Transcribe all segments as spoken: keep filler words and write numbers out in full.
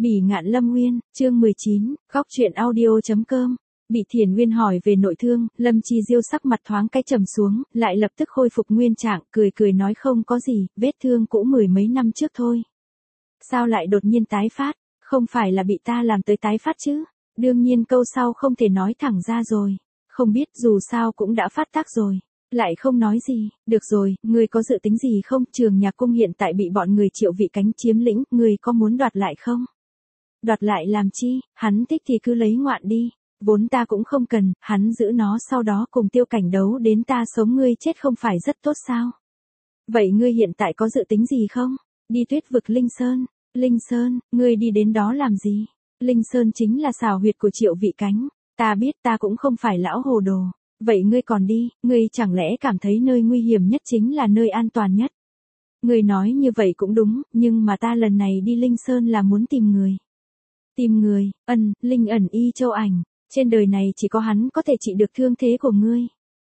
Bỉ Ngạn Lâm Nguyên, chương mười chín, góc truyện audio.com. Bị Thiền Nguyên hỏi về nội thương, Lâm Chi Diêu sắc mặt thoáng cái trầm xuống, lại lập tức khôi phục nguyên trạng, cười cười nói không có gì, vết thương cũ mười mấy năm trước thôi. Sao lại đột nhiên tái phát, không phải là bị ta làm tới tái phát chứ? Đương nhiên câu sau không thể nói thẳng ra rồi. Không biết dù sao cũng đã phát tác rồi. Lại không nói gì, được rồi, ngươi có dự tính gì không? Trường Nhạc Cung hiện tại bị bọn người Triệu Vị Cánh chiếm lĩnh, ngươi có muốn đoạt lại không? Đoạt lại làm chi, hắn thích thì cứ lấy ngoạn đi, vốn ta cũng không cần, hắn giữ nó sau đó cùng Tiêu Cảnh đấu đến ta sống ngươi chết không phải rất tốt sao? Vậy ngươi hiện tại có dự tính gì không? Đi Tuyết vực Linh Sơn, Linh Sơn, ngươi đi đến đó làm gì? Linh Sơn chính là xào huyệt của Triệu Vị Cánh, ta biết ta cũng không phải lão hồ đồ. Vậy ngươi còn đi, ngươi chẳng lẽ cảm thấy nơi nguy hiểm nhất chính là nơi an toàn nhất? Ngươi nói như vậy cũng đúng, nhưng mà ta lần này đi Linh Sơn là muốn tìm người. Tìm người, ân, Linh ẩn y châu ảnh, trên đời này chỉ có hắn có thể trị được thương thế của ngươi.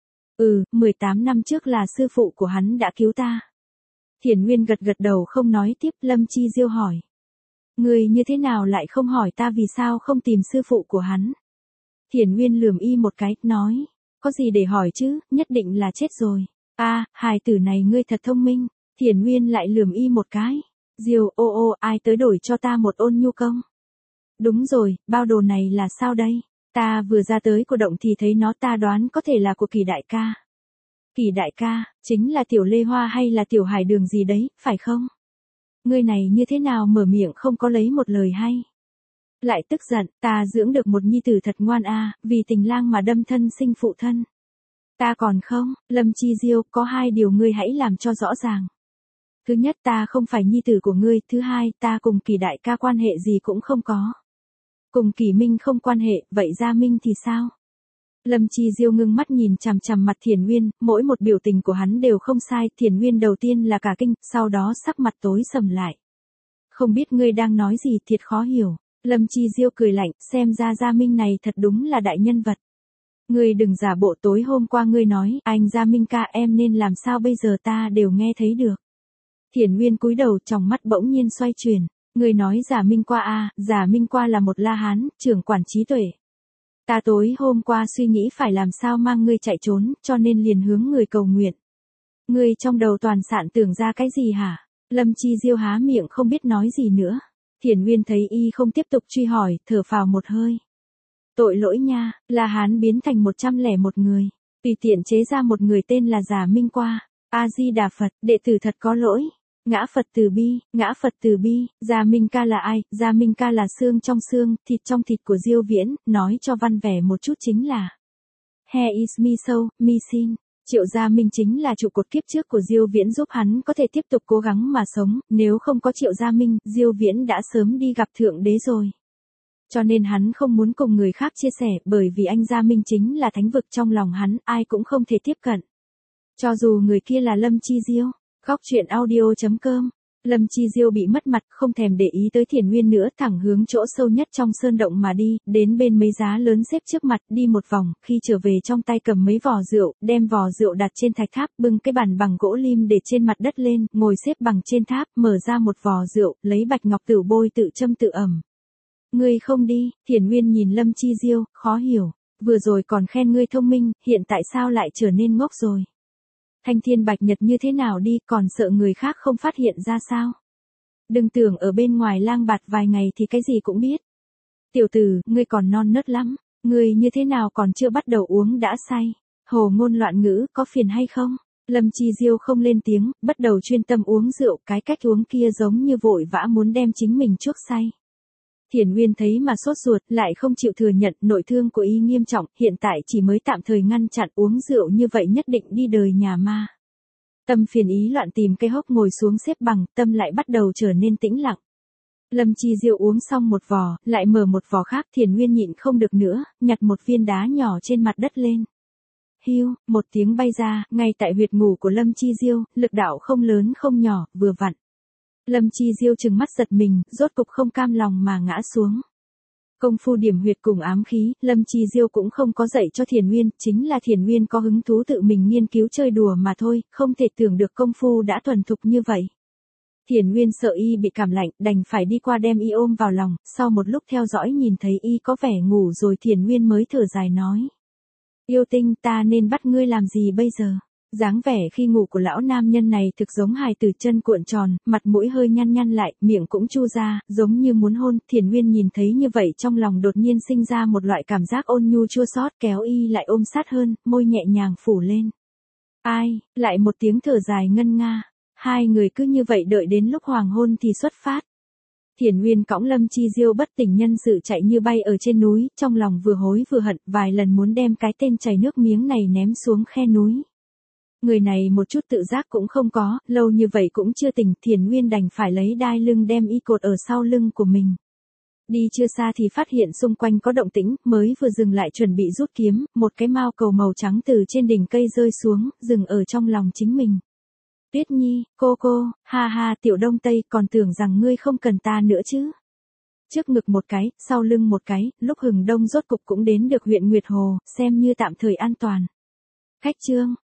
Ừ, mười tám năm trước là sư phụ của hắn đã cứu ta. Thiền Nguyên gật gật đầu không nói tiếp. Lâm Chi Diêu hỏi. Ngươi như thế nào lại không hỏi ta vì sao không tìm sư phụ của hắn? Thiền Nguyên lườm y một cái, nói. Có gì để hỏi chứ, nhất định là chết rồi. A, à, hài tử này ngươi thật thông minh. Thiền Nguyên lại lườm y một cái. Diêu, ô ô, ai tới đổi cho ta một ôn nhu công? Đúng rồi, bao đồ này là sao đây? Ta vừa ra tới cổ động thì thấy nó, ta đoán có thể là của Kỳ đại ca. Kỳ đại ca, chính là Tiểu Lê Hoa hay là Tiểu Hải Đường gì đấy, phải không? Ngươi này như thế nào mở miệng không có lấy một lời hay? Lại tức giận, ta dưỡng được một nhi tử thật ngoan a, à, vì tình lang mà đâm thân sinh phụ thân. Ta còn không, Lâm Chi Diêu, có hai điều ngươi hãy làm cho rõ ràng. Thứ nhất, ta không phải nhi tử của ngươi, thứ hai, ta cùng Kỳ đại ca quan hệ gì cũng không có. Cùng Kỳ Minh không quan hệ, vậy Gia Minh thì sao? Lâm Chi Diêu ngưng mắt nhìn chằm chằm mặt Thiền Nguyên, mỗi một biểu tình của hắn đều không sai, Thiền Nguyên đầu tiên là cả kinh, sau đó sắc mặt tối sầm lại. Không biết ngươi đang nói gì, thiệt khó hiểu. Lâm Chi Diêu cười lạnh, xem ra Gia Minh này thật đúng là đại nhân vật. Ngươi đừng giả bộ, tối hôm qua ngươi nói, anh Gia Minh ca em nên làm sao bây giờ ta đều nghe thấy được. Thiền Nguyên cúi đầu, tròng mắt bỗng nhiên xoay chuyển. Ngươi nói Giả Minh Qua a, à, Giả Minh Qua là một La Hán, trưởng quản trí tuệ. Ta tối hôm qua suy nghĩ phải làm sao mang ngươi chạy trốn, cho nên liền hướng người cầu nguyện. Ngươi trong đầu toàn sạn tưởng ra cái gì hả? Lâm Chi Diêu há miệng không biết nói gì nữa. Thiền Nguyên thấy y không tiếp tục truy hỏi, thở phào một hơi. Tội lỗi nha, La Hán biến thành một trăm lẻ một người, tùy tiện chế ra một người tên là Giả Minh Qua. A Di Đà Phật, đệ tử thật có lỗi. Ngã Phật từ bi, ngã Phật từ bi. Gia Minh ca là ai? Gia Minh ca là xương trong xương, thịt trong thịt của Diêu Viễn, nói cho văn vẻ một chút chính là He is me so, me sin. Triệu Gia Minh chính là trụ cột kiếp trước của Diêu Viễn, giúp hắn có thể tiếp tục cố gắng mà sống, nếu không có Triệu Gia Minh, Diêu Viễn đã sớm đi gặp Thượng Đế rồi. Cho nên hắn không muốn cùng người khác chia sẻ, bởi vì anh Gia Minh chính là thánh vực trong lòng hắn, ai cũng không thể tiếp cận. Cho dù người kia là Lâm Chi Diêu. Góc truyện audio.com. Lâm Chi Diêu bị mất mặt, không thèm để ý tới Thiền Nguyên nữa, thẳng hướng chỗ sâu nhất trong sơn động mà đi, đến bên mấy giá lớn xếp trước mặt, đi một vòng, khi trở về trong tay cầm mấy vò rượu, đem vò rượu đặt trên thạch tháp, bưng cái bàn bằng gỗ lim để trên mặt đất lên, ngồi xếp bằng trên tháp, mở ra một vò rượu, lấy bạch ngọc tử bôi tự châm tự ẩm. Ngươi không đi? Thiền Nguyên nhìn Lâm Chi Diêu, khó hiểu, vừa rồi còn khen ngươi thông minh, hiện tại sao lại trở nên ngốc rồi? Thanh thiên bạch nhật như thế nào đi, còn sợ người khác không phát hiện ra sao? Đừng tưởng ở bên ngoài lang bạt vài ngày thì cái gì cũng biết. Tiểu tử, ngươi còn non nớt lắm, ngươi như thế nào còn chưa bắt đầu uống đã say? Hồ ngôn loạn ngữ, có phiền hay không? Lâm Chi Diêu không lên tiếng, bắt đầu chuyên tâm uống rượu, cái cách uống kia giống như vội vã muốn đem chính mình chuốc say. Thiền Nguyên thấy mà sốt ruột, lại không chịu thừa nhận nội thương của y nghiêm trọng, hiện tại chỉ mới tạm thời ngăn chặn, uống rượu như vậy nhất định đi đời nhà ma. Tâm phiền ý loạn tìm cái hốc ngồi xuống xếp bằng, tâm lại bắt đầu trở nên tĩnh lặng. Lâm Chi Diêu uống xong một vò, lại mở một vò khác, Thiền Nguyên nhịn không được nữa, nhặt một viên đá nhỏ trên mặt đất lên. Hiu, một tiếng bay ra, ngay tại huyệt ngủ của Lâm Chi Diêu, lực đạo không lớn không nhỏ, vừa vặn. Lâm Chi Diêu trừng mắt giật mình, rốt cục không cam lòng mà ngã xuống. Công phu điểm huyệt cùng ám khí, Lâm Chi Diêu cũng không có dạy cho Thiền Nguyên, chính là Thiền Nguyên có hứng thú tự mình nghiên cứu chơi đùa mà thôi, không thể tưởng được công phu đã thuần thục như vậy. Thiền Nguyên sợ y bị cảm lạnh, đành phải đi qua đem y ôm vào lòng, sau một lúc theo dõi nhìn thấy y có vẻ ngủ rồi Thiền Nguyên mới thở dài nói. Yêu tinh, ta nên bắt ngươi làm gì bây giờ? Dáng vẻ khi ngủ của lão nam nhân này thực giống hài tử, chân cuộn tròn, mặt mũi hơi nhăn nhăn lại, miệng cũng chu ra, giống như muốn hôn. Thiền Nguyên nhìn thấy như vậy trong lòng đột nhiên sinh ra một loại cảm giác ôn nhu chua xót, kéo y lại ôm sát hơn, môi nhẹ nhàng phủ lên. Ai, lại một tiếng thở dài ngân nga. Hai người cứ như vậy đợi đến lúc hoàng hôn thì xuất phát. Thiền Nguyên cõng Lâm Chi Diêu bất tỉnh nhân sự chạy như bay ở trên núi, trong lòng vừa hối vừa hận, vài lần muốn đem cái tên chảy nước miếng này ném xuống khe núi. Người này một chút tự giác cũng không có, lâu như vậy cũng chưa tỉnh, Thiền Nguyên đành phải lấy đai lưng đem y cột ở sau lưng của mình. Đi chưa xa thì phát hiện xung quanh có động tĩnh, mới vừa dừng lại chuẩn bị rút kiếm, một cái mao cầu màu trắng từ trên đỉnh cây rơi xuống, dừng ở trong lòng chính mình. Tuyết Nhi, cô cô, ha ha tiểu Đông Tây, còn tưởng rằng ngươi không cần ta nữa chứ. Trước ngực một cái, sau lưng một cái, lúc hừng đông rốt cục cũng đến được huyện Nguyệt Hồ, xem như tạm thời an toàn. Khách trương,